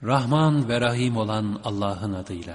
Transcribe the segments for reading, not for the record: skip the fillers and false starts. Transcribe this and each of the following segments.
Rahman ve Rahim olan Allah'ın adıyla.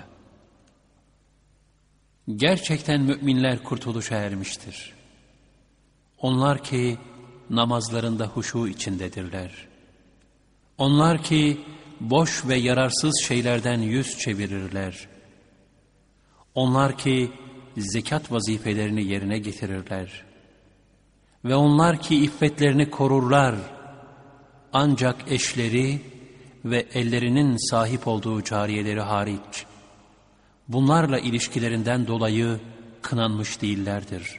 Gerçekten müminler kurtuluşa ermiştir. Onlar ki namazlarında huşu içindedirler. Onlar ki boş ve yararsız şeylerden yüz çevirirler. Onlar ki zekat vazifelerini yerine getirirler. Ve onlar ki iffetlerini korurlar. Ancak eşleri ve ellerinin sahip olduğu cariyeleri hariç, bunlarla ilişkilerinden dolayı kınanmış değillerdir.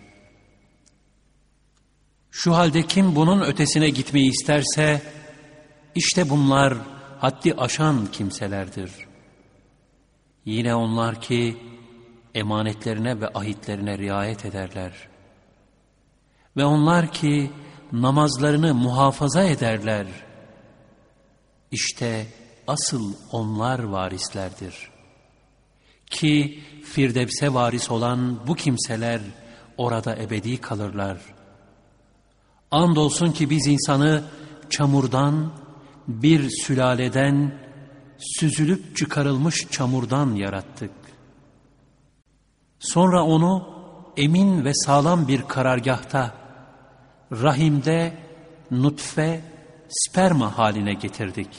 Şu halde kim bunun ötesine gitmeyi isterse, işte bunlar haddi aşan kimselerdir. Yine onlar ki emanetlerine ve ahitlerine riayet ederler. Ve onlar ki namazlarını muhafaza ederler. İşte asıl onlar varislerdir. Ki Firdevs'e varis olan bu kimseler orada ebedi kalırlar. Andolsun ki biz insanı çamurdan, bir sülaleden, süzülüp çıkarılmış çamurdan yarattık. Sonra onu emin ve sağlam bir karargahta, rahimde nutfe, sperma haline getirdik.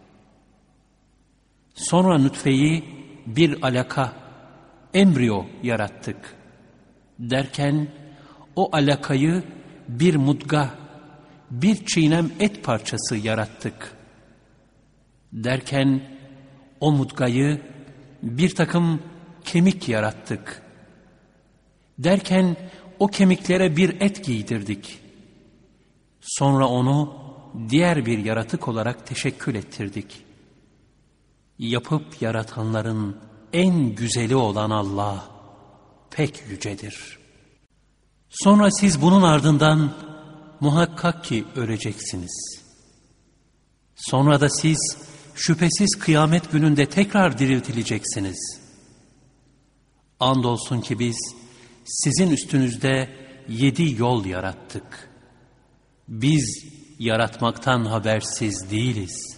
Sonra nutfeyi bir alaka, embriyo yarattık. Derken o alakayı bir mudga, bir çiğnem et parçası yarattık. Derken o mudgayı bir takım kemik yarattık. Derken o kemiklere bir et giydirdik. Sonra onu diğer bir yaratık olarak teşekkül ettirdik. Yapıp yaratanların en güzeli olan Allah pek yücedir. Sonra siz bunun ardından muhakkak ki öleceksiniz. Sonra da siz şüphesiz kıyamet gününde tekrar diriltileceksiniz. Andolsun ki biz sizin üstünüzde 7 yol yarattık. Biz yaratmaktan habersiz değiliz.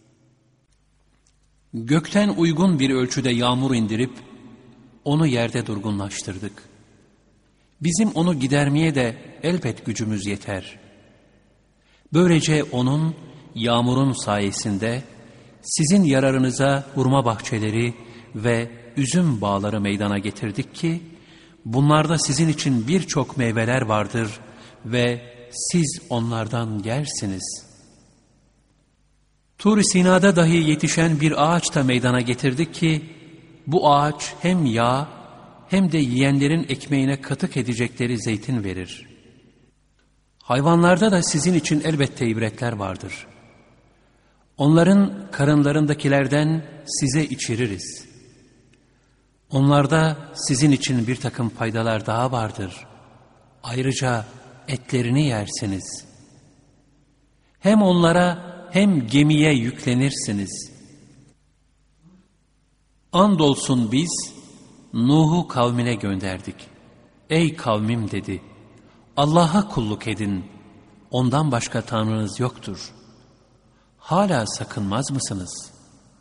Gökten uygun bir ölçüde yağmur indirip onu yerde durgunlaştırdık. Bizim onu gidermeye de elbet gücümüz yeter. Böylece onun, yağmurun sayesinde sizin yararınıza hurma bahçeleri ve üzüm bağları meydana getirdik ki, bunlarda sizin için birçok meyveler vardır ve siz onlardan yersiniz. Tur-i Sina'da dahi yetişen bir ağaç da meydana getirdik ki, bu ağaç hem yağ hem de yiyenlerin ekmeğine katık edecekleri zeytin verir. Hayvanlarda da sizin için elbette ibretler vardır. Onların karınlarındakilerden size içiririz. Onlarda sizin için bir takım faydalar daha vardır. Ayrıca etlerini yersiniz. Hem onlara hem gemiye yüklenirsiniz. Andolsun biz Nuh'u kavmine gönderdik. Ey kavmim dedi, Allah'a kulluk edin, ondan başka tanrınız yoktur. Hala sakınmaz mısınız?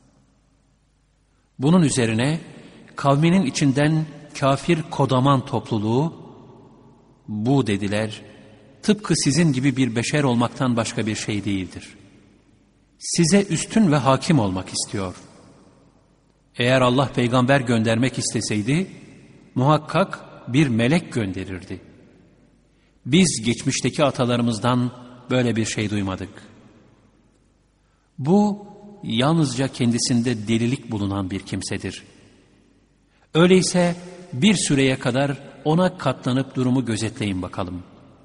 Bunun üzerine kavminin içinden kafir kodaman topluluğu, bu dediler, tıpkı sizin gibi bir beşer olmaktan başka bir şey değildir. Size üstün ve hakim olmak istiyor. Eğer Allah peygamber göndermek isteseydi, muhakkak bir melek gönderirdi. Biz geçmişteki atalarımızdan böyle bir şey duymadık. Bu, yalnızca kendisinde delilik bulunan bir kimsedir. Öyleyse bir süreye kadar ona katlanıp durumu gözetleyin bakalım.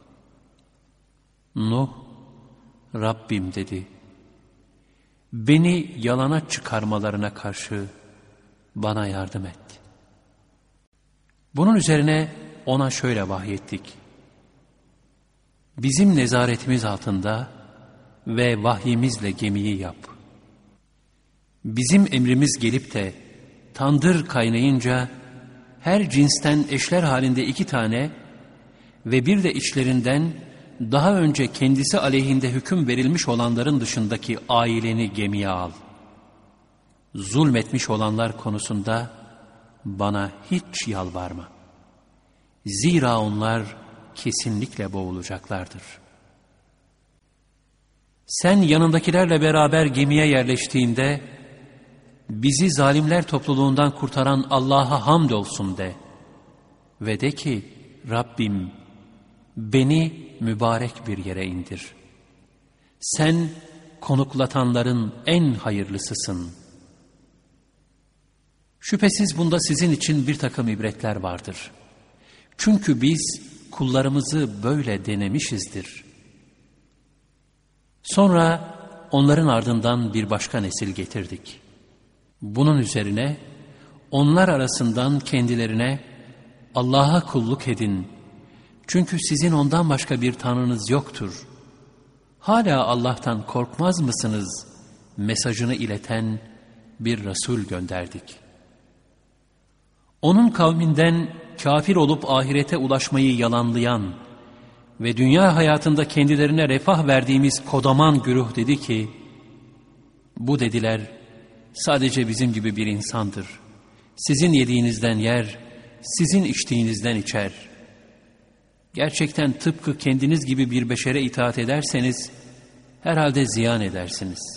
Nuh, Rabbim dedi, beni yalana çıkarmalarına karşı bana yardım et. Bunun üzerine ona şöyle vahyettik. Bizim nezaretimiz altında ve vahyimizle gemiyi yap. Bizim emrimiz gelip de tandır kaynayınca her cinsten eşler halinde 2 tane ve bir de içlerinden daha önce kendisi aleyhinde hüküm verilmiş olanların dışındaki aileni gemiye al. zulmetmiş olanlar konusunda bana hiç yalvarma. Zira onlar kesinlikle boğulacaklardır. Sen yanındakilerle beraber gemiye yerleştiğinde, bizi zalimler topluluğundan kurtaran Allah'a hamdolsun de. Ve de ki, Rabbim, beni mübarek bir yere indir. Sen konuklatanların en hayırlısısın. Şüphesiz bunda sizin için bir takım ibretler vardır. Çünkü biz kullarımızı böyle denemişizdir. Sonra onların ardından bir başka nesil getirdik. Bunun üzerine onlar arasından kendilerine Allah'a kulluk edin. Çünkü sizin ondan başka bir tanrınız yoktur. Hala Allah'tan korkmaz mısınız? Mesajını ileten bir Resul gönderdik. Onun kavminden kafir olup ahirete ulaşmayı yalanlayan ve dünya hayatında kendilerine refah verdiğimiz kodaman güruh dedi ki, bu dediler sadece bizim gibi bir insandır. Sizin yediğinizden yer, sizin içtiğinizden içer. Gerçekten tıpkı kendiniz gibi bir beşere itaat ederseniz, herhalde ziyan edersiniz.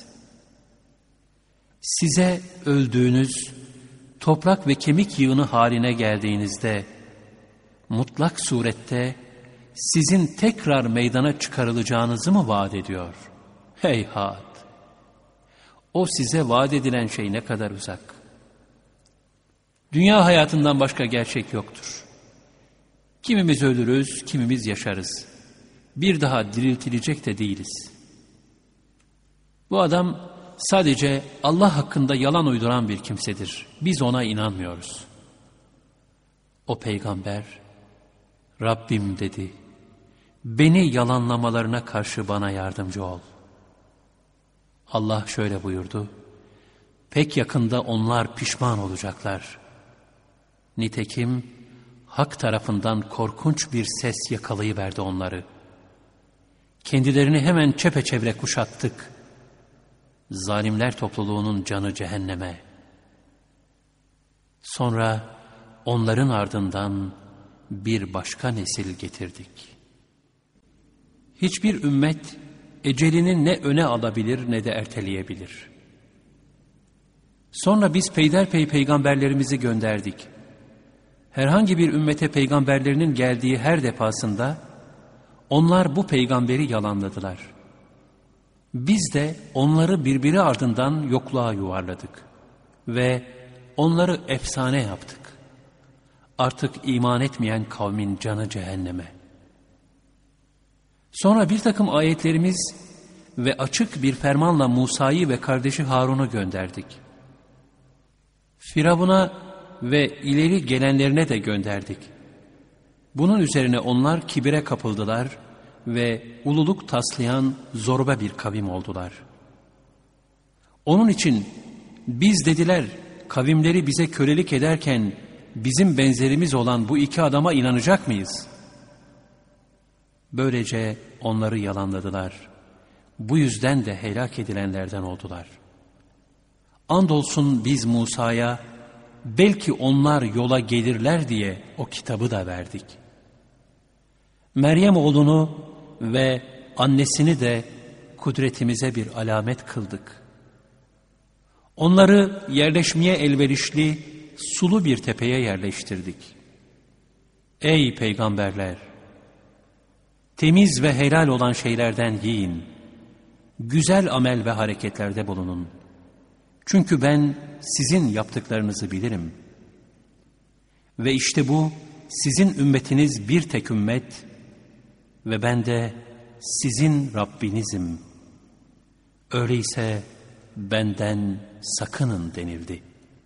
Size öldüğünüz, toprak ve kemik yığını haline geldiğinizde, mutlak surette sizin tekrar meydana çıkarılacağınızı mı vaat ediyor? Heyhat! O size vaat edilen şey ne kadar uzak. Dünya hayatından başka gerçek yoktur. Kimimiz ölürüz, kimimiz yaşarız. Bir daha diriltilecek de değiliz. Bu adam sadece Allah hakkında yalan uyduran bir kimsedir. Biz ona inanmıyoruz. O peygamber, Rabbim dedi, beni yalanlamalarına karşı bana yardımcı ol. Allah şöyle buyurdu, pek yakında onlar pişman olacaklar. Nitekim hak tarafından korkunç bir ses yakalayıverdi onları. Kendilerini hemen çepeçevre kuşattık. Zalimler topluluğunun canı cehenneme. Sonra onların ardından bir başka nesil getirdik. Hiçbir ümmet ecelini ne öne alabilir ne de erteleyebilir. Sonra biz peyderpey peygamberlerimizi gönderdik. Herhangi bir ümmete peygamberlerinin geldiği her defasında onlar bu peygamberi yalanladılar. Biz de onları birbiri ardından yokluğa yuvarladık ve onları efsane yaptık. Artık iman etmeyen kavmin canı cehenneme. Sonra bir takım ayetlerimiz ve açık bir fermanla Musa'yı ve kardeşi Harun'u gönderdik. Firavun'a ve ileri gelenlerine de gönderdik. Bunun üzerine onlar kibire kapıldılar ve ululuk taslayan zorba bir kavim oldular. Onun için biz dediler, kavimleri bize kölelik ederken bizim benzerimiz olan bu iki adama inanacak mıyız? Böylece onları yalanladılar. Bu yüzden de helak edilenlerden oldular. Andolsun biz Musa'ya belki onlar yola gelirler diye o kitabı da verdik. Meryem oğlunu ve annesini de kudretimize bir alamet kıldık. Onları yerleşmeye elverişli sulu bir tepeye yerleştirdik. Ey peygamberler! Temiz ve helal olan şeylerden yiyin. Güzel amel ve hareketlerde bulunun. Çünkü ben sizin yaptıklarınızı bilirim. Ve işte bu sizin ümmetiniz bir tek ümmet ve ben de sizin Rabbinizim. Öyleyse benden sakının denildi.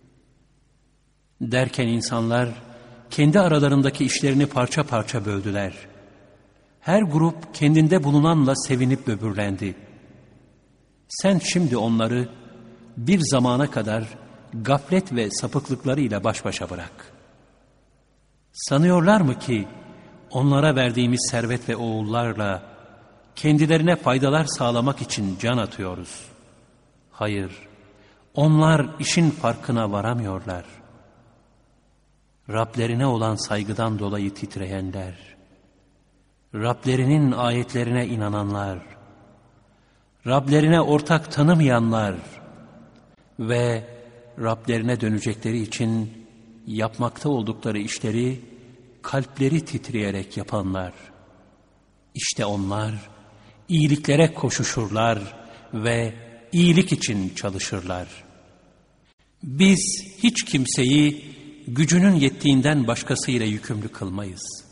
Derken insanlar kendi aralarındaki işlerini parça parça böldüler. Her grup kendinde bulunanla sevinip böbürlendi. Sen şimdi onları bir zamana kadar gaflet ve sapıklıklarıyla baş başa bırak. Sanıyorlar mı ki onlara verdiğimiz servet ve oğullarla kendilerine faydalar sağlamak için can atıyoruz? Hayır, Onlar işin farkına varamıyorlar. Rablerine olan saygıdan dolayı titreyenler, Rablerinin ayetlerine inananlar, Rablerine ortak tanımayanlar ve Rablerine dönecekleri için yapmakta oldukları işleri kalpleri titreyerek yapanlar. İşte onlar iyiliklere koşuşurlar ve iyilik için çalışırlar. Biz hiç kimseyi gücünün yettiğinden başkasıyla yükümlü kılmayız.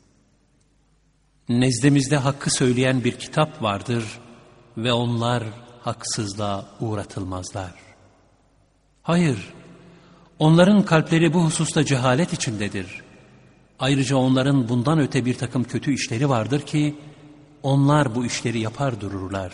Nezdimizde hakkı söyleyen bir kitap vardır ve onlar haksızlığa uğratılmazlar. Hayır, onların kalpleri bu hususta cehalet içindedir. Ayrıca onların bundan öte bir takım kötü işleri vardır ki, onlar bu işleri yapar dururlar.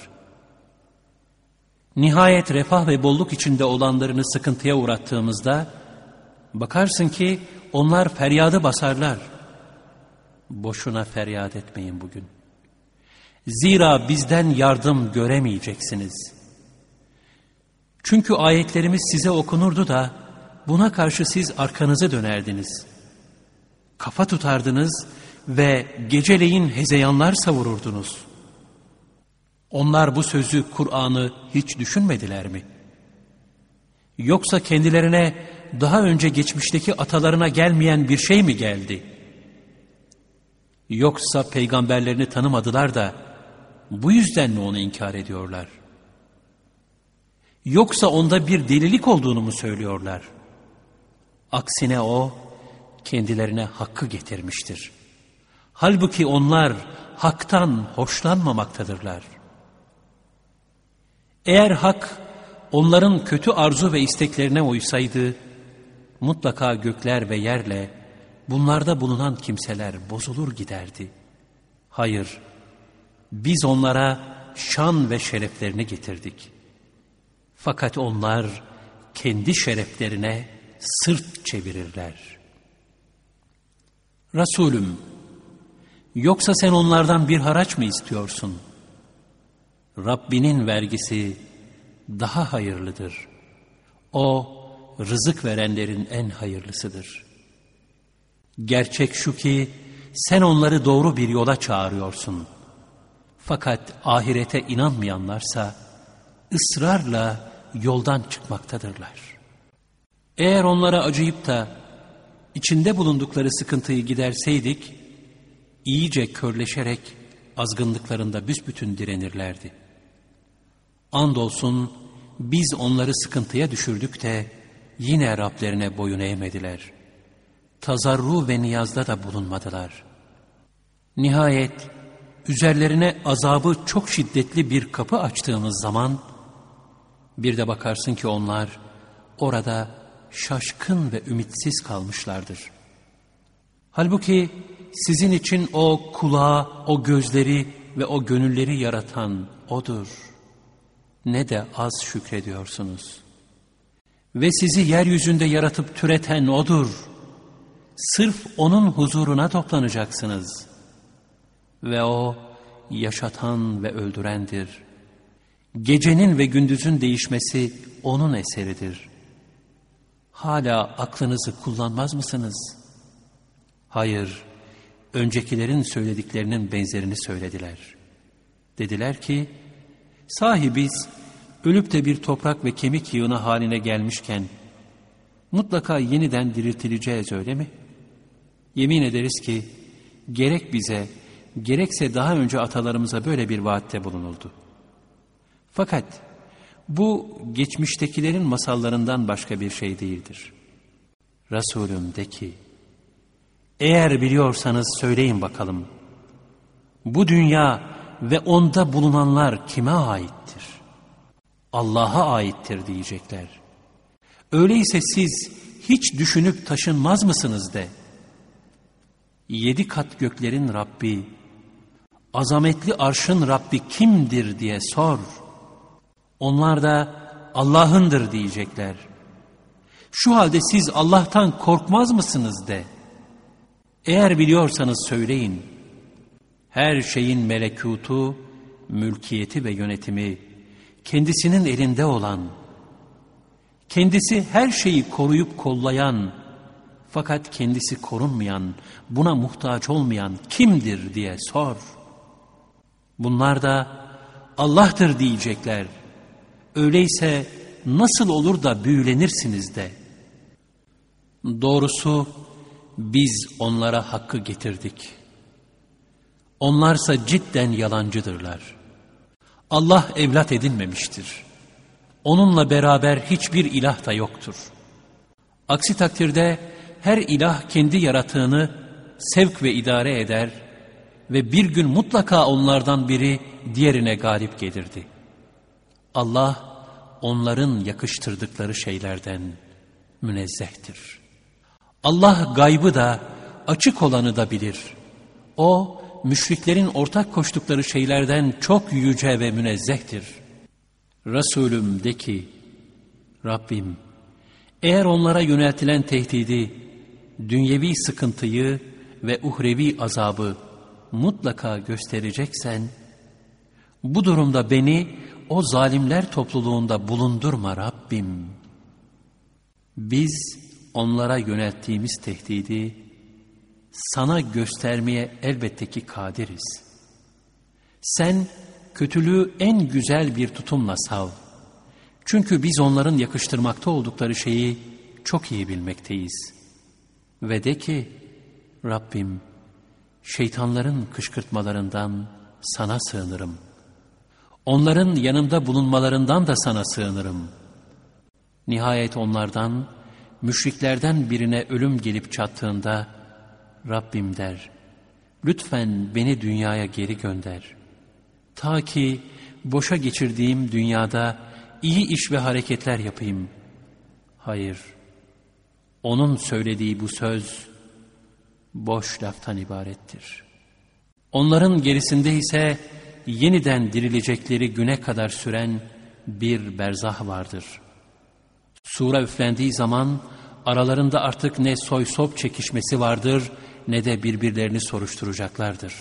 Nihayet refah ve bolluk içinde olanlarını sıkıntıya uğrattığımızda, bakarsın ki onlar feryadı basarlar. Boşuna feryat etmeyin bugün. Zira bizden yardım göremeyeceksiniz. Çünkü ayetlerimiz size okunurdu da, buna karşı siz arkanızı dönerdiniz. Kafa tutardınız ve geceleyin hezeyanlar savururdunuz. Onlar bu sözü, Kur'an'ı hiç düşünmediler mi? Yoksa kendilerine daha önce geçmişteki atalarına gelmeyen bir şey mi geldi? Yoksa peygamberlerini tanımadılar da bu yüzden mi onu inkar ediyorlar? Yoksa onda bir delilik olduğunu mu söylüyorlar? Aksine o kendilerine hakkı getirmiştir. Halbuki onlar haktan hoşlanmamaktadırlar. Eğer hak onların kötü arzu ve isteklerine uysaydı, mutlaka gökler ve yerle bunlarda bulunan kimseler bozulur giderdi. Hayır, biz onlara şan ve şereflerini getirdik. Fakat onlar kendi şereflerine sırt çevirirler. Resulüm, yoksa sen onlardan bir haraç mı istiyorsun? Rabbinin vergisi daha hayırlıdır. O, rızık verenlerin en hayırlısıdır. Gerçek şu ki, sen onları doğru bir yola çağırıyorsun. Fakat ahirete inanmayanlarsa, ısrarla yoldan çıkmaktadırlar. Eğer onlara acıyıp da, içinde bulundukları sıkıntıyı giderseydik, iyice körleşerek, azgınlıklarında büsbütün direnirlerdi. Andolsun biz onları sıkıntıya düşürdük de yine Rablerine boyun eğmediler. Tazarru ve niyazda da bulunmadılar. Nihayet üzerlerine azabı çok şiddetli bir kapı açtığımız zaman bir de bakarsın ki onlar orada şaşkın ve ümitsiz kalmışlardır. Halbuki sizin için o kulağı, o gözleri ve o gönülleri yaratan O'dur. Ne de az şükrediyorsunuz. Ve sizi yeryüzünde yaratıp türeten O'dur. Sırf O'nun huzuruna toplanacaksınız. Ve O yaşatan ve öldürendir. Gecenin ve gündüzün değişmesi O'nun eseridir. Hala aklınızı kullanmaz mısınız? Hayır, öncekilerin söylediklerinin benzerini söylediler. Dediler ki, sahi biz ölüp de bir toprak ve kemik yığını haline gelmişken mutlaka yeniden diriltileceğiz, öyle mi? Yemin ederiz ki gerek bize gerekse daha önce atalarımıza böyle bir vaatte bulunuldu. Fakat bu geçmiştekilerin masallarından başka bir şey değildir. Resulüm de ki, eğer biliyorsanız söyleyin bakalım, bu dünya ve onda bulunanlar kime aittir? Allah'a aittir diyecekler. Öyleyse siz hiç düşünüp taşınmaz mısınız de? 7 kat göklerin Rabbi, azametli arşın Rabbi kimdir diye sor. Onlar da Allah'ındır diyecekler. Şu halde siz Allah'tan korkmaz mısınız de? Eğer biliyorsanız söyleyin. Her şeyin melekutu, mülkiyeti ve yönetimi kendisinin elinde olan, kendisi her şeyi koruyup kollayan, fakat kendisi korunmayan, buna muhtaç olmayan kimdir diye sor. Bunlar da Allah'tır diyecekler. Öyleyse nasıl olur da büyülenirsiniz de. Doğrusu biz onlara hakkı getirdik. Onlarsa cidden yalancıdırlar. Allah evlat edinmemiştir. Onunla beraber hiçbir ilah da yoktur. Aksi takdirde her ilah kendi yaratığını sevk ve idare eder ve bir gün mutlaka onlardan biri diğerine galip gelirdi. Allah onların yakıştırdıkları şeylerden münezzehtir. Allah gaybı da açık olanı da bilir. O müşriklerin ortak koştukları şeylerden çok yüce ve münezzehtir. Resulüm de ki, Rabbim, eğer onlara yöneltilen tehdidi, dünyevi sıkıntıyı ve uhrevi azabı mutlaka göstereceksen, bu durumda beni o zalimler topluluğunda bulundurma Rabbim. Biz onlara yönelttiğimiz tehdidi sana göstermeye elbette ki kadiriz. Sen kötülüğü en güzel bir tutumla sav. Çünkü biz onların yakıştırmakta oldukları şeyi çok iyi bilmekteyiz. Ve de ki, Rabbim, şeytanların kışkırtmalarından sana sığınırım. Onların yanımda bulunmalarından da sana sığınırım. Nihayet onlardan, müşriklerden birine ölüm gelip çattığında, Rabbim der, lütfen beni dünyaya geri gönder. Ta ki boşa geçirdiğim dünyada iyi iş ve hareketler yapayım. Hayır, onun söylediği bu söz boş laftan ibarettir. Onların gerisinde ise yeniden dirilecekleri güne kadar süren bir berzah vardır. Sura üflendiği zaman aralarında artık ne soy sop çekişmesi vardır ne de birbirlerini soruşturacaklardır.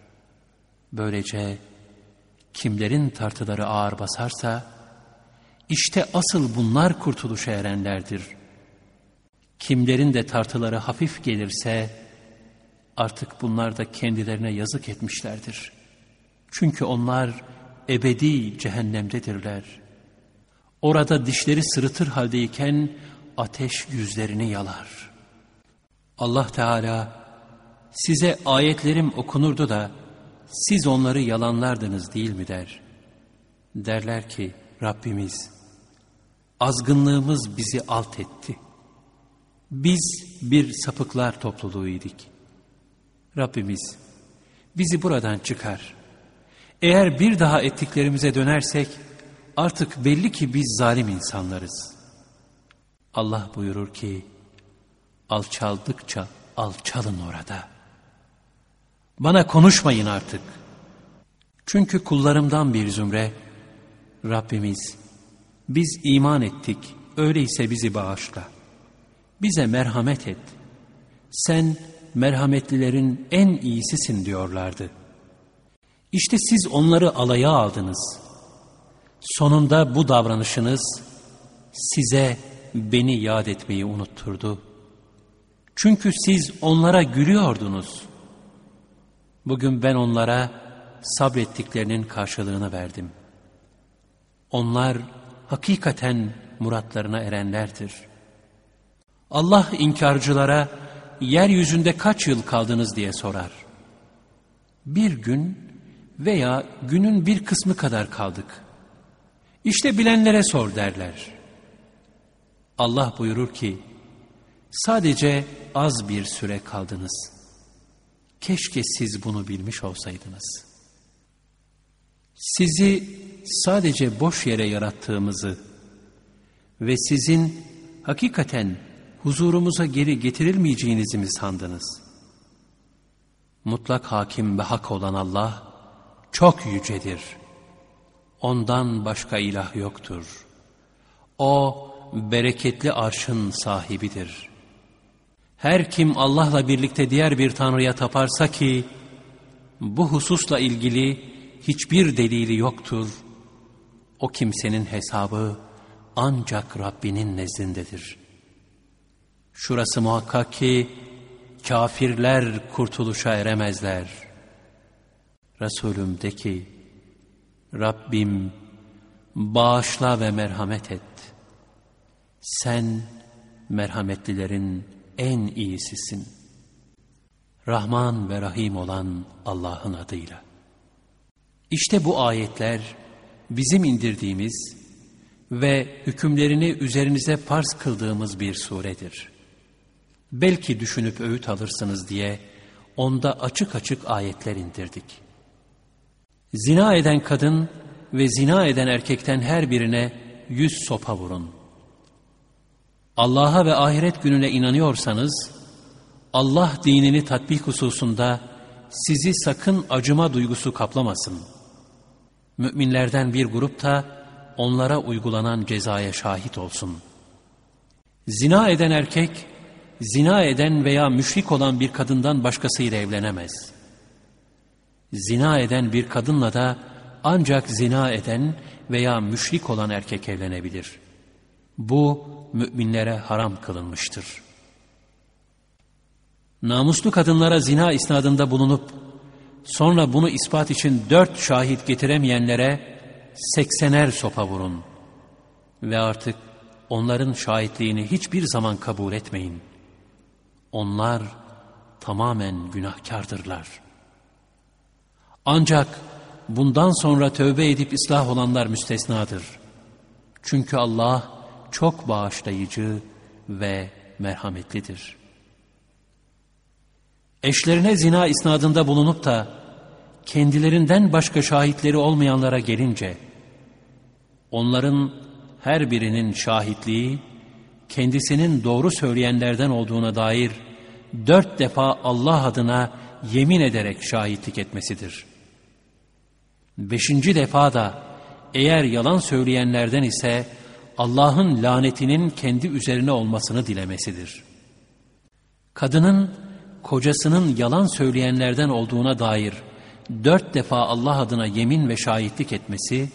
Böylece kimlerin tartıları ağır basarsa işte asıl bunlar kurtuluşa erenlerdir. Kimlerin de tartıları hafif gelirse artık bunlar da kendilerine yazık etmişlerdir. Çünkü onlar ebedi cehennemdedirler. Orada dişleri sırıtır haldeyken ateş yüzlerini yalar. Allah Teala, size ayetlerim okunurdu da siz onları yalanlardınız değil mi der. Derler ki, Rabbimiz, azgınlığımız bizi alt etti. Biz bir sapıklar topluluğuyduk. Rabbimiz, bizi buradan çıkar. Eğer bir daha ettiklerimize dönersek, artık belli ki biz zalim insanlarız. Allah buyurur ki, alçaldıkça alçalın orada. Bana konuşmayın artık. Çünkü kullarımdan bir zümre, Rabbimiz, biz iman ettik, öyleyse bizi bağışla. Bize merhamet et. Sen merhametlilerin en iyisisin diyorlardı. İşte siz onları alaya aldınız. Sonunda bu davranışınız size beni yad etmeyi unutturdu. Çünkü siz onlara gülüyordunuz. Bugün ben onlara sabrettiklerinin karşılığını verdim. Onlar hakikaten muratlarına erenlerdir. Allah inkarcılara yeryüzünde kaç yıl kaldınız diye sorar. Bir gün veya günün bir kısmı kadar kaldık. İşte bilenlere sor derler. Allah buyurur ki, sadece az bir süre kaldınız. Keşke siz bunu bilmiş olsaydınız. Sizi sadece boş yere yarattığımızı ve sizin hakikaten huzurumuza geri getirilmeyeceğinizi mi sandınız? Mutlak hakim ve hak olan Allah çok yücedir. Ondan başka ilah yoktur. O bereketli arşın sahibidir. Her kim Allah'la birlikte diğer bir tanrıya taparsa ki bu hususla ilgili hiçbir delili yoktur, o kimsenin hesabı ancak Rabbinin nezdindedir. Şurası muhakkak ki kafirler kurtuluşa eremezler. Resulüm de ki, Rabbim bağışla ve merhamet et. Sen merhametlilerin en iyisisin. Rahman ve Rahim olan Allah'ın adıyla. İşte bu ayetler bizim indirdiğimiz ve hükümlerini üzerinize farz kıldığımız bir suredir. Belki düşünüp öğüt alırsınız diye onda açık açık ayetler indirdik. Zina eden kadın ve zina eden erkekten her birine 100 sopa vurun. Allah'a ve ahiret gününe inanıyorsanız, Allah dinini tatbik hususunda sizi sakın acıma duygusu kaplamasın. Müminlerden bir grup da onlara uygulanan cezaya şahit olsun. Zina eden erkek, zina eden veya müşrik olan bir kadından başkasıyla evlenemez. Zina eden bir kadınla da ancak zina eden veya müşrik olan erkek evlenebilir. Bu müminlere haram kılınmıştır. Namuslu kadınlara zina isnadında bulunup sonra bunu ispat için 4 şahit getiremeyenlere 80'er sopa vurun ve artık onların şahitliğini hiçbir zaman kabul etmeyin. Onlar tamamen günahkardırlar. Ancak bundan sonra tövbe edip ıslah olanlar müstesnadır. Çünkü Allah çok bağışlayıcı ve merhametlidir. Eşlerine zina isnadında bulunup da kendilerinden başka şahitleri olmayanlara gelince, onların her birinin şahitliği kendisinin doğru söyleyenlerden olduğuna dair 4 defa Allah adına yemin ederek şahitlik etmesidir. 5. defa da eğer yalan söyleyenlerden ise Allah'ın lanetinin kendi üzerine olmasını dilemesidir. Kadının kocasının yalan söyleyenlerden olduğuna dair 4 defa Allah adına yemin ve şahitlik etmesi,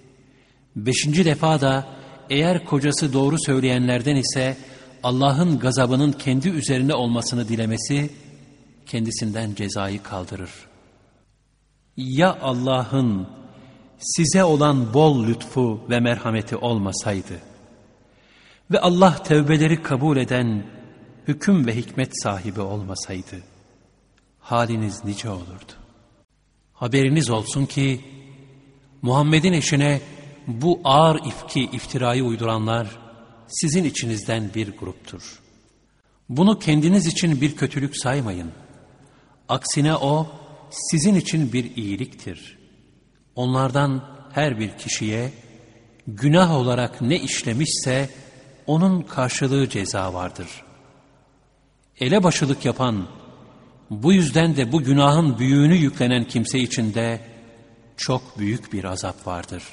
5. defa da eğer kocası doğru söyleyenlerden ise Allah'ın gazabının kendi üzerine olmasını dilemesi, kendisinden cezayı kaldırır. Ya Allah'ın size olan bol lütfu ve merhameti olmasaydı ve Allah tevbeleri kabul eden hüküm ve hikmet sahibi olmasaydı, haliniz nice olurdu. Haberiniz olsun ki, Muhammed'in eşine bu ağır iftirayı uyduranlar, sizin içinizden bir gruptur. Bunu kendiniz için bir kötülük saymayın. Aksine o, sizin için bir iyiliktir. Onlardan her bir kişiye, günah olarak ne işlemişse, onun karşılığı ceza vardır. Elebaşılık yapan, bu yüzden de bu günahın büyüğünü yüklenen kimse için de çok büyük bir azap vardır.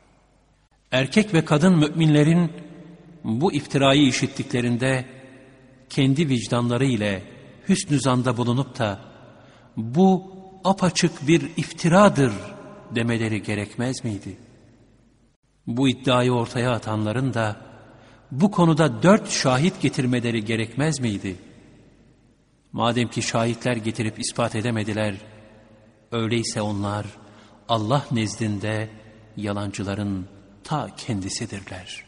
Erkek ve kadın müminlerin bu iftirayı işittiklerinde kendi vicdanları ile hüsnü zanda bulunup da bu apaçık bir iftiradır demeleri gerekmez miydi? Bu iddiayı ortaya atanların da bu konuda 4 şahit getirmeleri gerekmez miydi? Madem ki şahitler getirip ispat edemediler, öyleyse onlar Allah nezdinde yalancıların ta kendisidirler.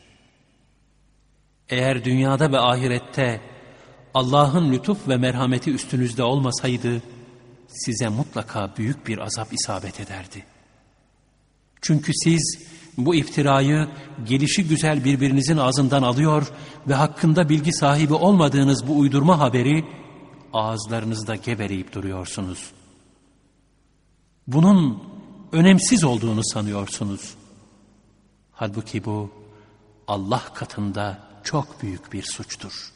Eğer dünyada ve ahirette Allah'ın lütuf ve merhameti üstünüzde olmasaydı, size mutlaka büyük bir azap isabet ederdi. Çünkü siz bu iftirayı gelişi güzel birbirinizin ağzından alıyor ve hakkında bilgi sahibi olmadığınız bu uydurma haberi ağızlarınızda geveleyip duruyorsunuz. Bunun önemsiz olduğunu sanıyorsunuz. Halbuki bu Allah katında çok büyük bir suçtur.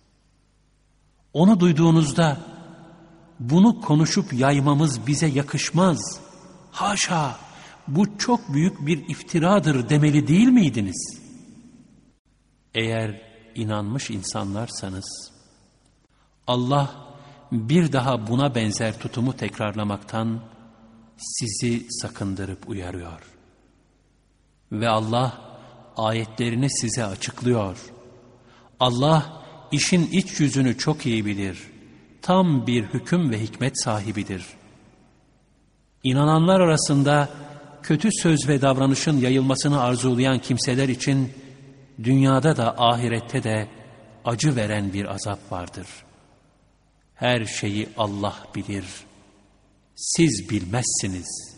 Onu duyduğunuzda bunu konuşup yaymamız bize yakışmaz. Haşa, bu çok büyük bir iftiradır demeli değil miydiniz? Eğer inanmış insanlarsanız, Allah bir daha buna benzer tutumu tekrarlamaktan sizi sakındırıp uyarıyor. Ve Allah ayetlerini size açıklıyor. Allah işin iç yüzünü çok iyi bilir. Tam bir hüküm ve hikmet sahibidir. İnananlar arasında kötü söz ve davranışın yayılmasını arzulayan kimseler için dünyada da ahirette de acı veren bir azap vardır. Her şeyi Allah bilir. Siz bilmezsiniz.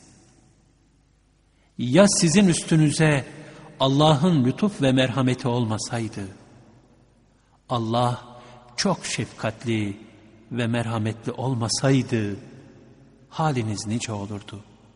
Ya sizin üstünüze Allah'ın lütuf ve merhameti olmasaydı? Allah çok şefkatli ve merhametli olmasaydı haliniz nice olurdu?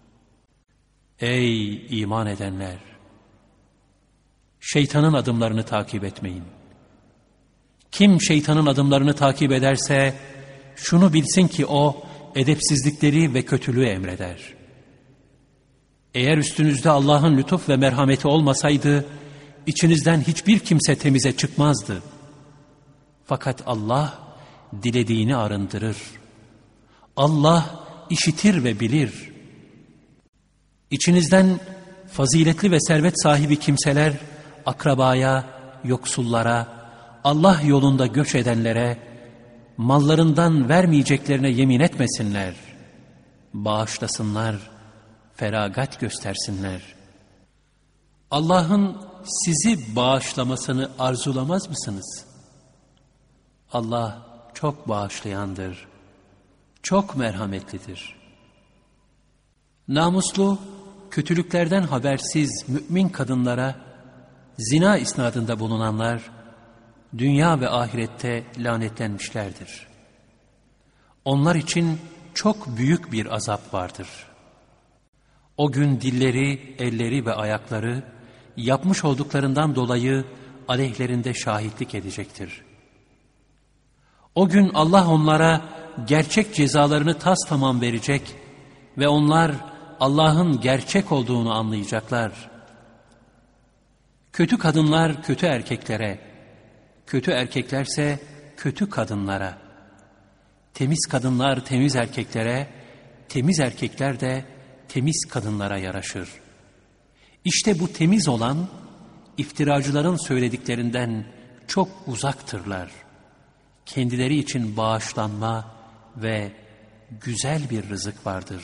Ey iman edenler! Şeytanın adımlarını takip etmeyin. Kim şeytanın adımlarını takip ederse şunu bilsin ki o edepsizlikleri ve kötülüğü emreder. Eğer üstünüzde Allah'ın lütuf ve merhameti olmasaydı içinizden hiçbir kimse temize çıkmazdı. Fakat Allah dilediğini arındırır. Allah işitir ve bilir. İçinizden faziletli ve servet sahibi kimseler akrabaya, yoksullara, Allah yolunda göç edenlere, mallarından vermeyeceklerine yemin etmesinler. Bağışlasınlar, feragat göstersinler. Allah'ın sizi bağışlamasını arzulamaz mısınız? Allah çok bağışlayandır, çok merhametlidir. Namuslu, kötülüklerden habersiz mümin kadınlara zina isnadında bulunanlar, dünya ve ahirette lanetlenmişlerdir. Onlar için çok büyük bir azap vardır. O gün dilleri, elleri ve ayakları yapmış olduklarından dolayı aleyhlerinde şahitlik edecektir. O gün Allah onlara gerçek cezalarını tamam verecek ve onlar Allah'ın gerçek olduğunu anlayacaklar. Kötü kadınlar kötü erkeklere, kötü erkeklerse kötü kadınlara, temiz kadınlar temiz erkeklere, temiz erkekler de temiz kadınlara yaraşır. İşte bu temiz olan, iftiracıların söylediklerinden çok uzaktırlar. Kendileri için bağışlanma ve güzel bir rızık vardır.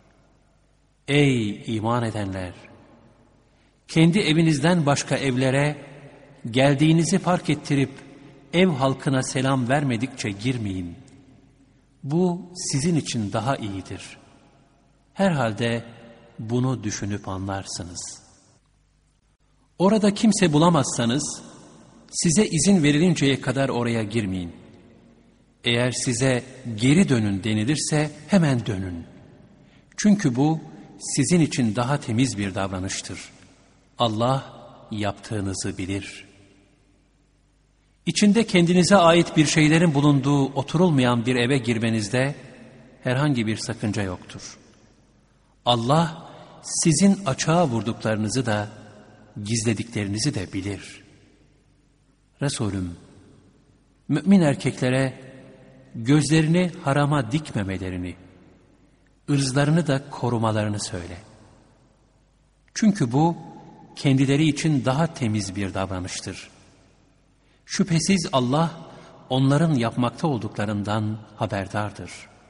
Ey iman edenler! Kendi evinizden başka evlere geldiğinizi fark ettirip ev halkına selam vermedikçe girmeyin. Bu sizin için daha iyidir. Herhalde bunu düşünüp anlarsınız. Orada kimse bulamazsanız size izin verilinceye kadar oraya girmeyin. Eğer size geri dönün denilirse hemen dönün. Çünkü bu sizin için daha temiz bir davranıştır. Allah yaptığınızı bilir. İçinde kendinize ait bir şeylerin bulunduğu oturulmayan bir eve girmenizde herhangi bir sakınca yoktur. Allah sizin açığa vurduklarınızı da gizlediklerinizi de bilir. Resulüm, mümin erkeklere gözlerini harama dikmemelerini, ırzlarını da korumalarını söyle. Çünkü bu kendileri için daha temiz bir davranıştır. Şüphesiz Allah onların yapmakta olduklarından haberdardır.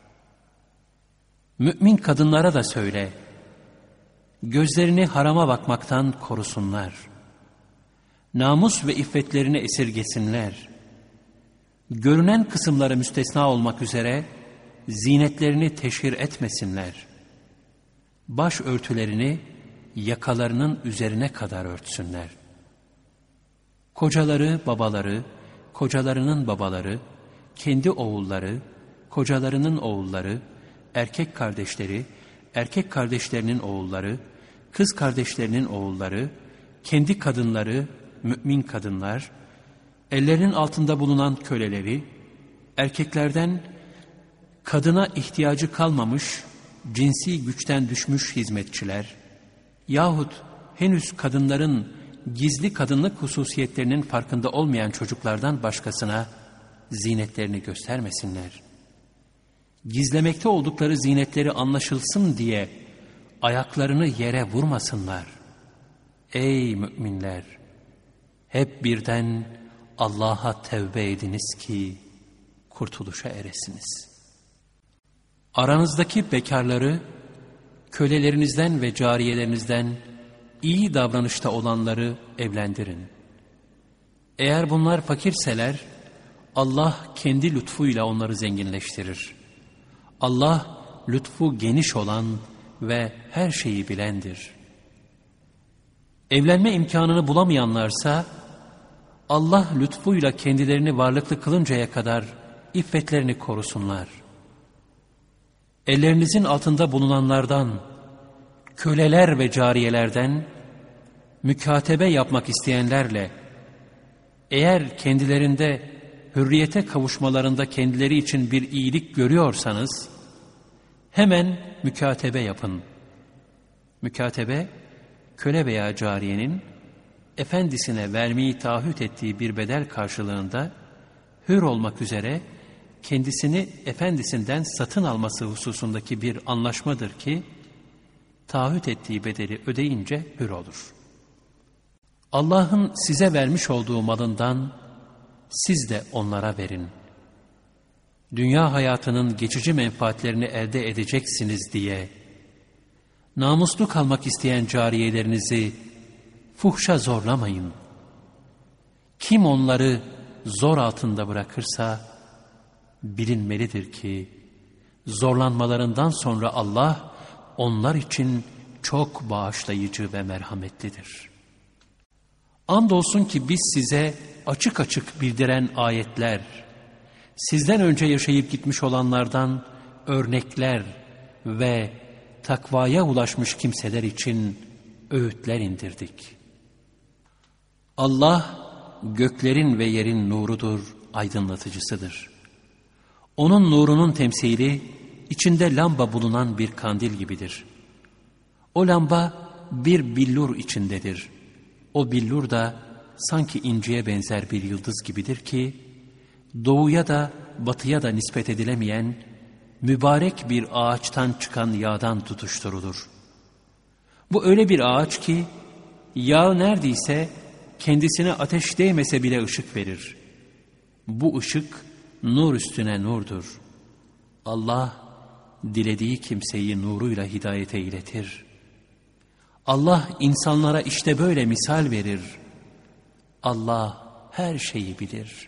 Mümin kadınlara da söyle, gözlerini harama bakmaktan korusunlar. Namus ve iffetlerini esirgesinler. Görünen kısımları müstesna olmak üzere zinetlerini teşhir etmesinler. Baş örtülerini yakalarının üzerine kadar örtsünler. Kocaları, babaları, kocalarının babaları, kendi oğulları, kocalarının oğulları, erkek kardeşleri, erkek kardeşlerinin oğulları, kız kardeşlerinin oğulları, kendi kadınları, mümin kadınlar, ellerinin altında bulunan köleleri, erkeklerden kadına ihtiyacı kalmamış, cinsi güçten düşmüş hizmetçiler yahut henüz kadınların gizli kadınlık hususiyetlerinin farkında olmayan çocuklardan başkasına zinetlerini göstermesinler. Gizlemekte oldukları zinetleri anlaşılsın diye ayaklarını yere vurmasınlar. Ey müminler! hep birden Allah'a tevbe ediniz ki kurtuluşa eresiniz. Aranızdaki bekarları, kölelerinizden ve cariyelerinizden iyi davranışta olanları evlendirin. Eğer bunlar fakirseler, Allah kendi lütfuyla onları zenginleştirir. Allah lütfu geniş olan ve her şeyi bilendir. Evlenme imkanını bulamayanlarsa, Allah lütfuyla kendilerini varlıklı kılıncaya kadar iffetlerini korusunlar. Ellerinizin altında bulunanlardan, köleler ve cariyelerden, mükatebe yapmak isteyenlerle, eğer kendilerinde hürriyete kavuşmalarında kendileri için bir iyilik görüyorsanız, hemen mükatebe yapın. Mükatebe, köle veya cariyenin, efendisine vermeyi taahhüt ettiği bir bedel karşılığında, hür olmak üzere, kendisini efendisinden satın alması hususundaki bir anlaşmadır ki, taahhüt ettiği bedeli ödeyince hür olur. Allah'ın size vermiş olduğu malından siz de onlara verin. Dünya hayatının geçici menfaatlerini elde edeceksiniz diye, namuslu kalmak isteyen cariyelerinizi fuhşa zorlamayın. Kim onları zor altında bırakırsa, bilinmelidir ki, zorlanmalarından sonra Allah, onlar için çok bağışlayıcı ve merhametlidir. Andolsun ki biz size açık açık bildiren ayetler, sizden önce yaşayıp gitmiş olanlardan örnekler ve takvaya ulaşmış kimseler için öğütler indirdik. Allah, göklerin ve yerin nurudur, aydınlatıcısıdır. Onun nurunun temsili, içinde lamba bulunan bir kandil gibidir. O lamba bir billur içindedir. O billur da sanki inciye benzer bir yıldız gibidir ki, doğuya da batıya da nispet edilemeyen, mübarek bir ağaçtan çıkan yağdan tutuşturulur. Bu öyle bir ağaç ki, yağ neredeyse kendisine ateş değmese bile ışık verir. Bu ışık, nur üstüne nurdur. Allah, dilediği kimseyi nuruyla hidayete iletir. Allah insanlara işte böyle misal verir. Allah her şeyi bilir.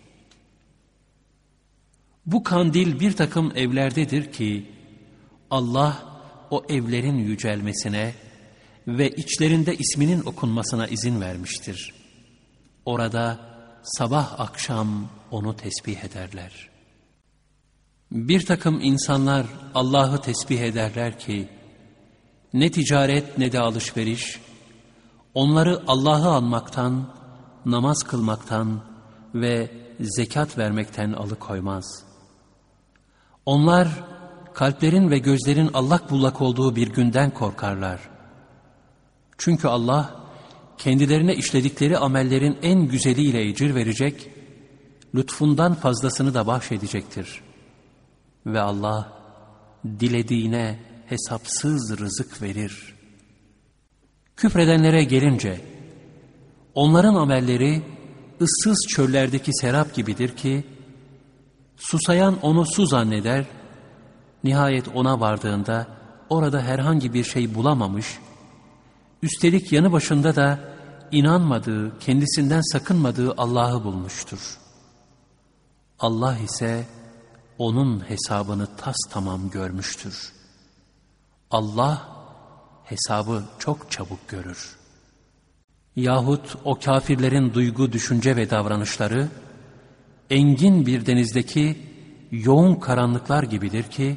Bu kandil bir takım evlerdedir ki, Allah o evlerin yücelmesine ve içlerinde isminin okunmasına izin vermiştir. Orada sabah akşam onu tesbih ederler. Bir takım insanlar Allah'ı tesbih ederler ki, ne ticaret ne de alışveriş, onları Allah'ı anmaktan, namaz kılmaktan ve zekat vermekten alıkoymaz. Onlar kalplerin ve gözlerin allak bullak olduğu bir günden korkarlar. Çünkü Allah kendilerine işledikleri amellerin en güzeliyle ecir verecek, lütfundan fazlasını da bahşedecektir. Ve Allah dilediğine hesapsız rızık verir. Küfredenlere gelince, onların amelleri ıssız çöllerdeki serap gibidir ki, susayan onu su zanneder, nihayet ona vardığında orada herhangi bir şey bulamamış, üstelik yanı başında da inanmadığı, kendisinden sakınmadığı Allah'ı bulmuştur. Allah ise onun hesabını tastamam görmüştür. Allah hesabı çok çabuk görür. Yahut o kafirlerin duygu, düşünce ve davranışları engin bir denizdeki yoğun karanlıklar gibidir ki,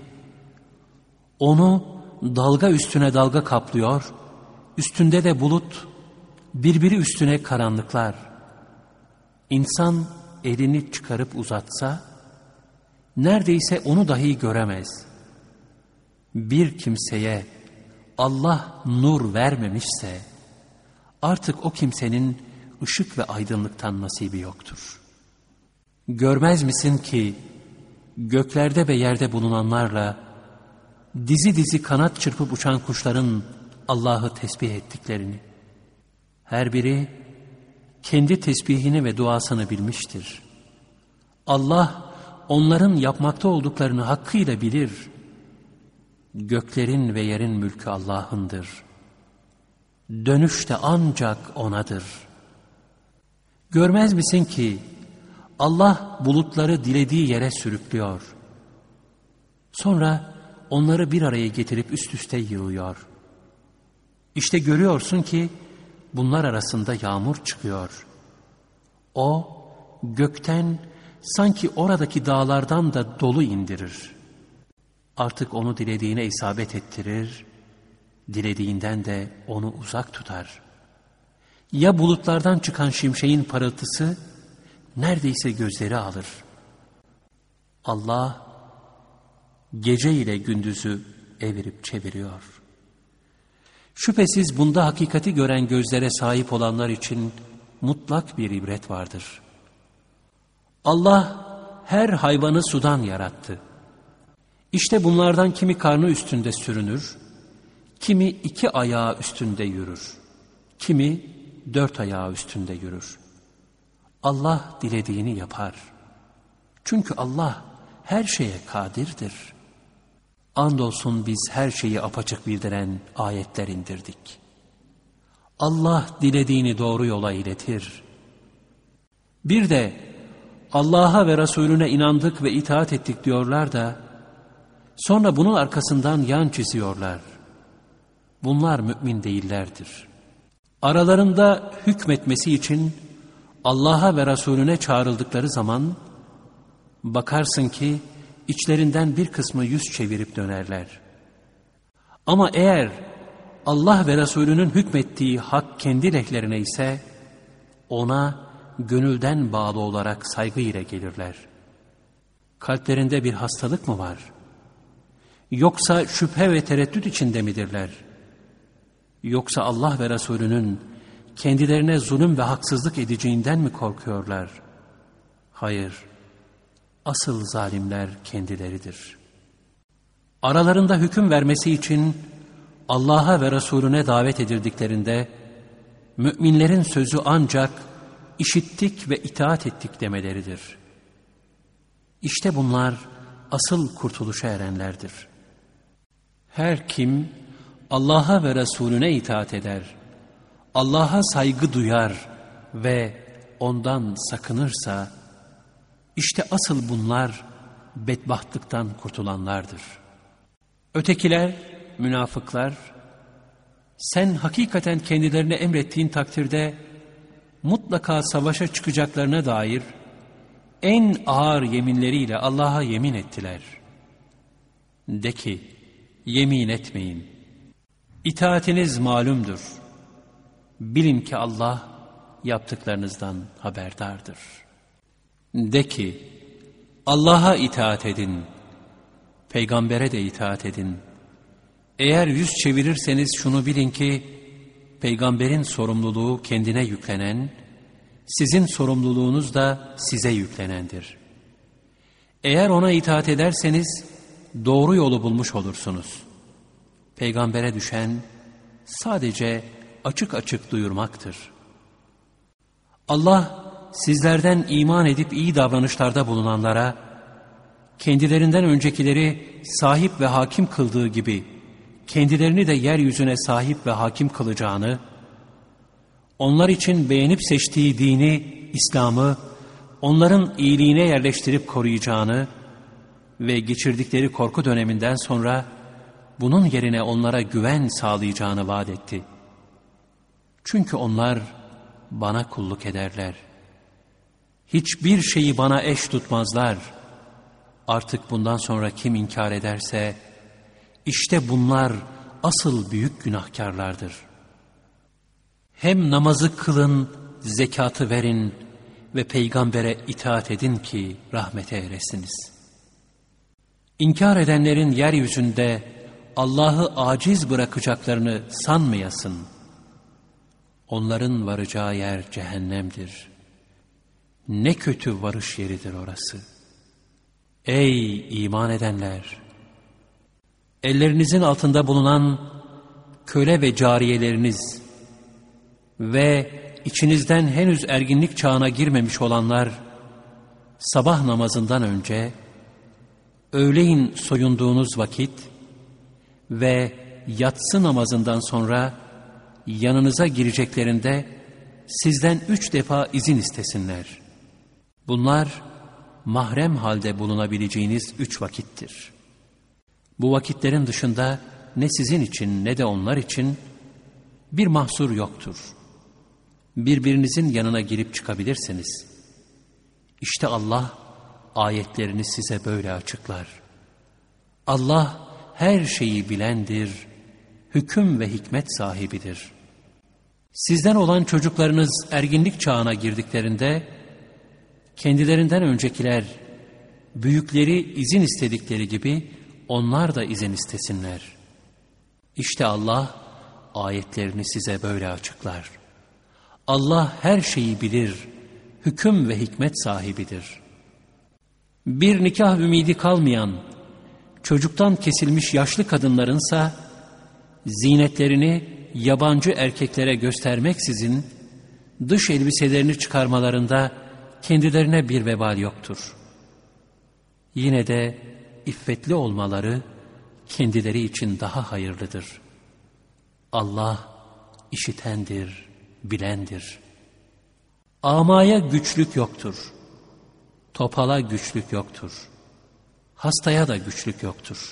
onu dalga üstüne dalga kaplıyor, üstünde de bulut, birbiri üstüne karanlıklar. İnsan elini çıkarıp uzatsa, neredeyse onu dahi göremez. Bir kimseye Allah nur vermemişse, artık o kimsenin ışık ve aydınlıktan nasibi yoktur. Görmez misin ki, göklerde ve yerde bulunanlarla, dizi dizi kanat çırpıp uçan kuşların Allah'ı tesbih ettiklerini, her biri kendi tesbihini ve duasını bilmiştir. Allah onların yapmakta olduklarını hakkıyla bilir. Göklerin ve yerin mülkü Allah'ındır. Dönüş de ancak O'nadır. Görmez misin ki Allah bulutları dilediği yere sürüklüyor. Sonra onları bir araya getirip üst üste yığıyor. İşte görüyorsun ki bunlar arasında yağmur çıkıyor. O gökten sanki oradaki dağlardan da dolu indirir. Artık onu dilediğine isabet ettirir, dilediğinden de onu uzak tutar. Ya bulutlardan çıkan şimşeğin parıltısı neredeyse gözleri alır. Allah gece ile gündüzü evirip çeviriyor. Şüphesiz bunda hakikati gören gözlere sahip olanlar için mutlak bir ibret vardır. Allah her hayvanı sudan yarattı. İşte bunlardan kimi karnı üstünde sürünür, kimi 2 ayağı üstünde yürür, kimi 4 ayağı üstünde yürür. Allah dilediğini yapar. Çünkü Allah her şeye kadirdir. Andolsun biz her şeyi apaçık bildiren ayetler indirdik. Allah dilediğini doğru yola iletir. Bir de Allah'a ve Resulüne inandık ve itaat ettik diyorlar da sonra bunun arkasından yan çiziyorlar. Bunlar mümin değillerdir. Aralarında hükmetmesi için Allah'a ve Resulüne çağrıldıkları zaman bakarsın ki içlerinden bir kısmı yüz çevirip dönerler. Ama eğer Allah ve Resulünün hükmettiği hak kendi lehlerine ise ona gönülden bağlı olarak saygı ile gelirler. Kalplerinde bir hastalık mı var? Yoksa şüphe ve tereddüt içinde midirler? Yoksa Allah ve Resulünün kendilerine zulüm ve haksızlık edeceğinden mi korkuyorlar? Hayır, asıl zalimler kendileridir. Aralarında hüküm vermesi için Allah'a ve Resulüne davet edildiklerinde müminlerin sözü ancak işittik ve itaat ettik demeleridir. İşte bunlar asıl kurtuluşa erenlerdir. Her kim Allah'a ve Resulüne itaat eder, Allah'a saygı duyar ve ondan sakınırsa, işte asıl bunlar bedbahtlıktan kurtulanlardır. Ötekiler, münafıklar, sen hakikaten kendilerine emrettiğin takdirde mutlaka savaşa çıkacaklarına dair en ağır yeminleriyle Allah'a yemin ettiler. De ki, yemin etmeyin. İtaatiniz malumdur. Bilin ki Allah yaptıklarınızdan haberdardır. De ki, Allah'a itaat edin, peygambere de itaat edin. Eğer yüz çevirirseniz şunu bilin ki, peygamberin sorumluluğu kendine yüklenen, sizin sorumluluğunuz da size yüklenendir. Eğer ona itaat ederseniz, doğru yolu bulmuş olursunuz. Peygambere düşen, sadece açık açık duyurmaktır. Allah, sizlerden iman edip iyi davranışlarda bulunanlara, kendilerinden öncekileri sahip ve hakim kıldığı gibi, kendilerini de yeryüzüne sahip ve hakim kılacağını, onlar için beğenip seçtiği dini, İslam'ı, onların iyiliğine yerleştirip koruyacağını ve geçirdikleri korku döneminden sonra, bunun yerine onlara güven sağlayacağını vaat etti. Çünkü onlar bana kulluk ederler. Hiçbir şeyi bana eş tutmazlar. Artık bundan sonra kim inkar ederse, işte bunlar asıl büyük günahkarlardır. Hem namazı kılın, zekatı verin ve peygambere itaat edin ki rahmete eresiniz. İnkar edenlerin yeryüzünde Allah'ı aciz bırakacaklarını sanmayasın. Onların varacağı yer cehennemdir. Ne kötü varış yeridir orası. Ey iman edenler! Ellerinizin altında bulunan köle ve cariyeleriniz ve içinizden henüz erginlik çağına girmemiş olanlar, sabah namazından önce, öğleyin soyunduğunuz vakit ve yatsı namazından sonra yanınıza gireceklerinde sizden 3 defa izin istesinler. Bunlar mahrem halde bulunabileceğiniz 3 vakittir. Bu vakitlerin dışında ne sizin için ne de onlar için bir mahsur yoktur. Birbirinizin yanına girip çıkabilirsiniz. İşte Allah ayetlerini size böyle açıklar. Allah her şeyi bilendir, hüküm ve hikmet sahibidir. Sizden olan çocuklarınız erginlik çağına girdiklerinde, kendilerinden öncekiler, büyükleri izin istedikleri gibi onlar da izin istesinler. İşte Allah ayetlerini size böyle açıklar. Allah her şeyi bilir, hüküm ve hikmet sahibidir. Bir nikah ümidi kalmayan, çocuktan kesilmiş yaşlı kadınlarınsa, zinetlerini yabancı erkeklere göstermeksizin, dış elbiselerini çıkarmalarında kendilerine bir vebal yoktur. Yine de iffetli olmaları kendileri için daha hayırlıdır. Allah işitendir, bilendir. Amaya güçlük yoktur. Topala güçlük yoktur. Hastaya da güçlük yoktur.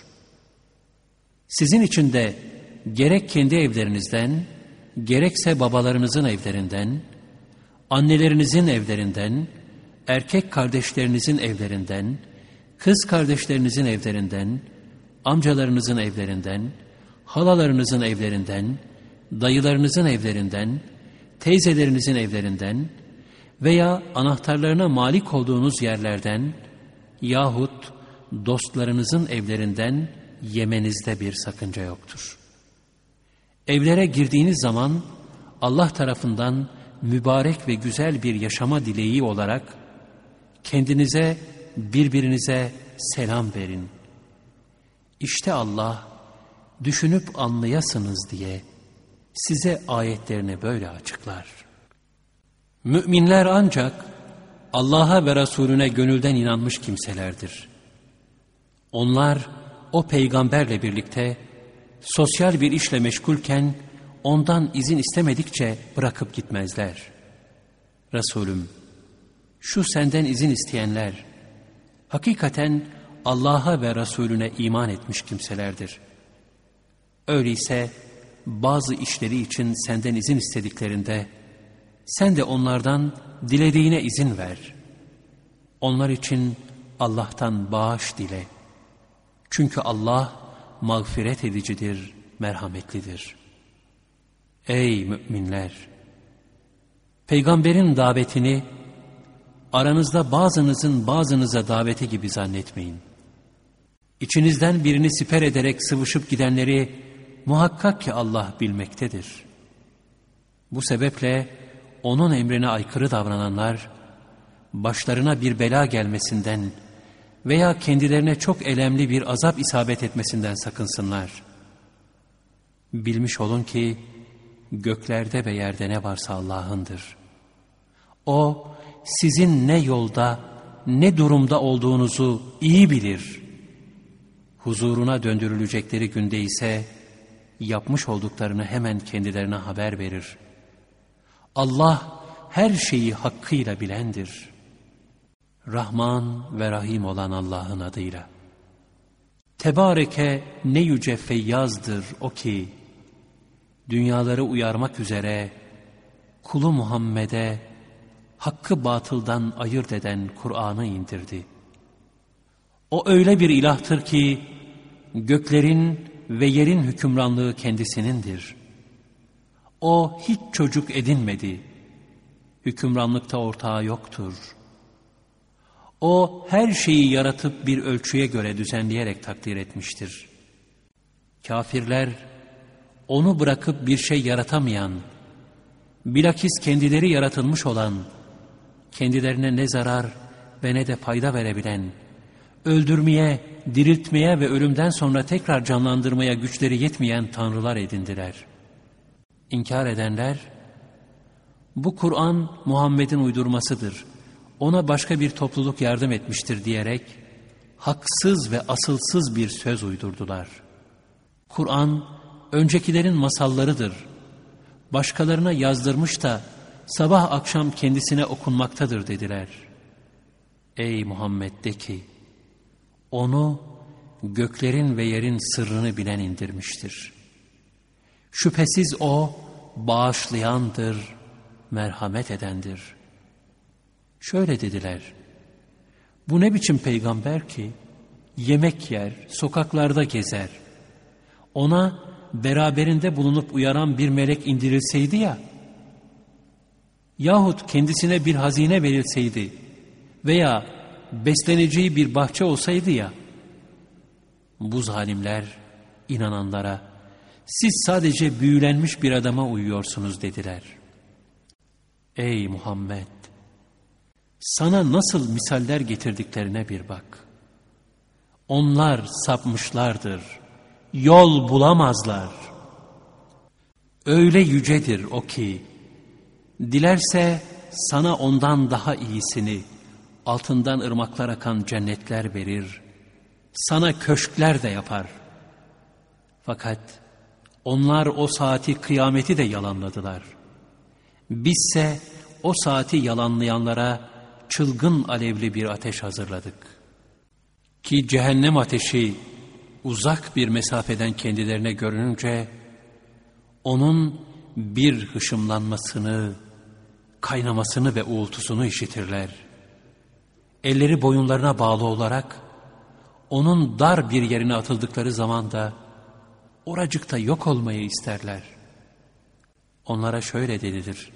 Sizin için de gerek kendi evlerinizden, gerekse babalarınızın evlerinden, annelerinizin evlerinden, erkek kardeşlerinizin evlerinden, kız kardeşlerinizin evlerinden, amcalarınızın evlerinden, halalarınızın evlerinden, dayılarınızın evlerinden, teyzelerinizin evlerinden veya anahtarlarına malik olduğunuz yerlerden yahut dostlarınızın evlerinden yemenizde bir sakınca yoktur. Evlere girdiğiniz zaman Allah tarafından mübarek ve güzel bir yaşama dileği olarak kendinize, birbirinize selam verin. İşte Allah düşünüp anlayasınız diye size ayetlerini böyle açıklar. Müminler ancak Allah'a ve Resulüne gönülden inanmış kimselerdir. Onlar o peygamberle birlikte sosyal bir işle meşgulken ondan izin istemedikçe bırakıp gitmezler. Resulüm, şu senden izin isteyenler hakikaten Allah'a ve Resulüne iman etmiş kimselerdir. Öyleyse bazı işleri için senden izin istediklerinde sen de onlardan dilediğine izin ver. Onlar için Allah'tan bağış dile. Çünkü Allah mağfiret edicidir, merhametlidir. Ey müminler! Peygamberin davetini aranızda bazınızın bazınıza daveti gibi zannetmeyin. İçinizden birini siper ederek sıvışıp gidenleri muhakkak ki Allah bilmektedir. Bu sebeple onun emrine aykırı davrananlar, başlarına bir bela gelmesinden veya kendilerine çok elemli bir azap isabet etmesinden sakınsınlar. Bilmiş olun ki göklerde ve yerde ne varsa Allah'ındır. O sizin ne yolda ne durumda olduğunuzu iyi bilir. Huzuruna döndürülecekleri günde ise yapmış olduklarını hemen kendilerine haber verir. Allah her şeyi hakkıyla bilendir. Rahman ve Rahim olan Allah'ın adıyla. Tebareke ne yüce feyyazdır o ki, dünyaları uyarmak üzere kulu Muhammed'e hakkı batıldan ayırt eden Kur'an'ı indirdi. O öyle bir ilahtır ki, göklerin ve yerin hükümranlığı kendisinindir. O hiç çocuk edinmedi. Hükümranlıkta ortağı yoktur. O her şeyi yaratıp bir ölçüye göre düzenleyerek takdir etmiştir. Kafirler onu bırakıp bir şey yaratamayan, bilakis kendileri yaratılmış olan, kendilerine ne zarar ve ne de fayda verebilen, öldürmeye, diriltmeye ve ölümden sonra tekrar canlandırmaya güçleri yetmeyen tanrılar edindiler. İnkar edenler, bu Kur'an Muhammed'in uydurmasıdır, ona başka bir topluluk yardım etmiştir diyerek haksız ve asılsız bir söz uydurdular. Kur'an öncekilerin masallarıdır, başkalarına yazdırmış da sabah akşam kendisine okunmaktadır dediler. Ey Muhammed, de ki, onu göklerin ve yerin sırrını bilen indirmiştir. Şüphesiz o bağışlayandır, merhamet edendir. Şöyle dediler: bu ne biçim peygamber ki yemek yer, sokaklarda gezer. Ona beraberinde bulunup uyaran bir melek indirilseydi ya, yahut kendisine bir hazine verilseydi veya besleneceği bir bahçe olsaydı ya. Bu zalimler inananlara, siz sadece büyülenmiş bir adama uyuyorsunuz dediler. Ey Muhammed! Sana nasıl misaller getirdiklerine bir bak. Onlar sapmışlardır, yol bulamazlar. Öyle yücedir o ki, dilerse sana ondan daha iyisini, altından ırmaklar akan cennetler verir, sana köşkler de yapar. Fakat onlar o saati, kıyameti de yalanladılar. Bizse o saati yalanlayanlara çılgın alevli bir ateş hazırladık. Ki cehennem ateşi uzak bir mesafeden kendilerine görününce, onun bir hışımlanmasını, kaynamasını ve uğultusunu işitirler. Elleri boyunlarına bağlı olarak, onun dar bir yerine atıldıkları zaman da, oracıkta yok olmayı isterler. Onlara şöyle denilir: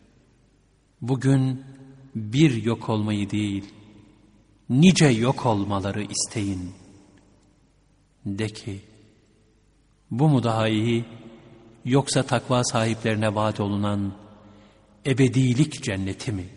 bugün bir yok olmayı değil, nice yok olmaları isteyin. De ki, bu mu daha iyi, yoksa takva sahiplerine vaat olunan ebedilik cenneti mi?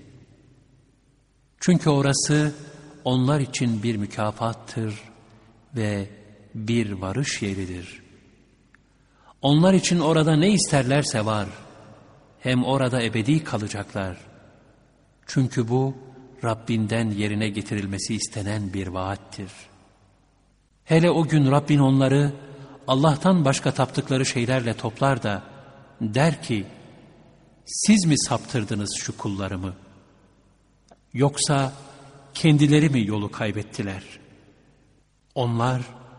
Çünkü orası onlar için bir mükafattır ve bir varış yeridir. Onlar için orada ne isterlerse var, hem orada ebedi kalacaklar. Çünkü bu Rabbinden yerine getirilmesi istenen bir vaattir. Hele o gün Rabbin onları Allah'tan başka taptıkları şeylerle toplar da der ki, siz mi saptırdınız şu kullarımı? Yoksa kendileri mi yolu kaybettiler? Onlar,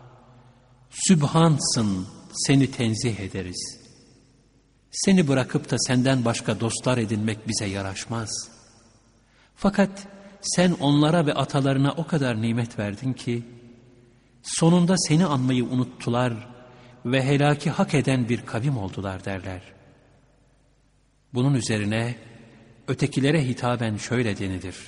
Sübhansın, seni tenzih ederiz. Seni bırakıp da senden başka dostlar edinmek bize yaraşmaz. Fakat sen onlara ve atalarına o kadar nimet verdin ki, sonunda seni anmayı unuttular ve helaki hak eden bir kavim oldular derler. Bunun üzerine ötekilere hitaben şöyle denilir: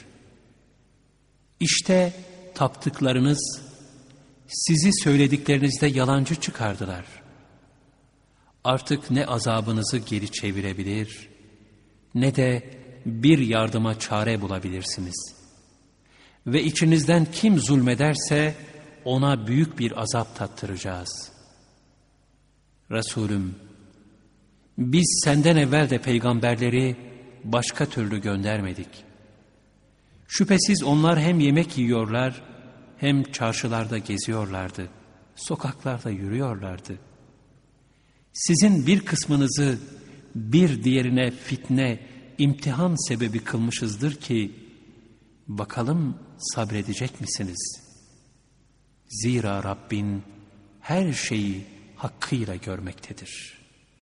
İşte taptıklarınız sizi söylediklerinizde yalancı çıkardılar. Artık ne azabınızı geri çevirebilir, ne de bir yardıma çare bulabilirsiniz. Ve içinizden kim zulmederse ona büyük bir azap tattıracağız. Resulüm, biz senden evvel de peygamberleri başka türlü göndermedik. Şüphesiz onlar hem yemek yiyorlar, hem çarşılarda geziyorlardı, sokaklarda yürüyorlardı. Sizin bir kısmınızı bir diğerine fitne, imtihan sebebi kılmışızdır ki, bakalım sabredecek misiniz? Zira Rabbin her şeyi hakkıyla görmektedir.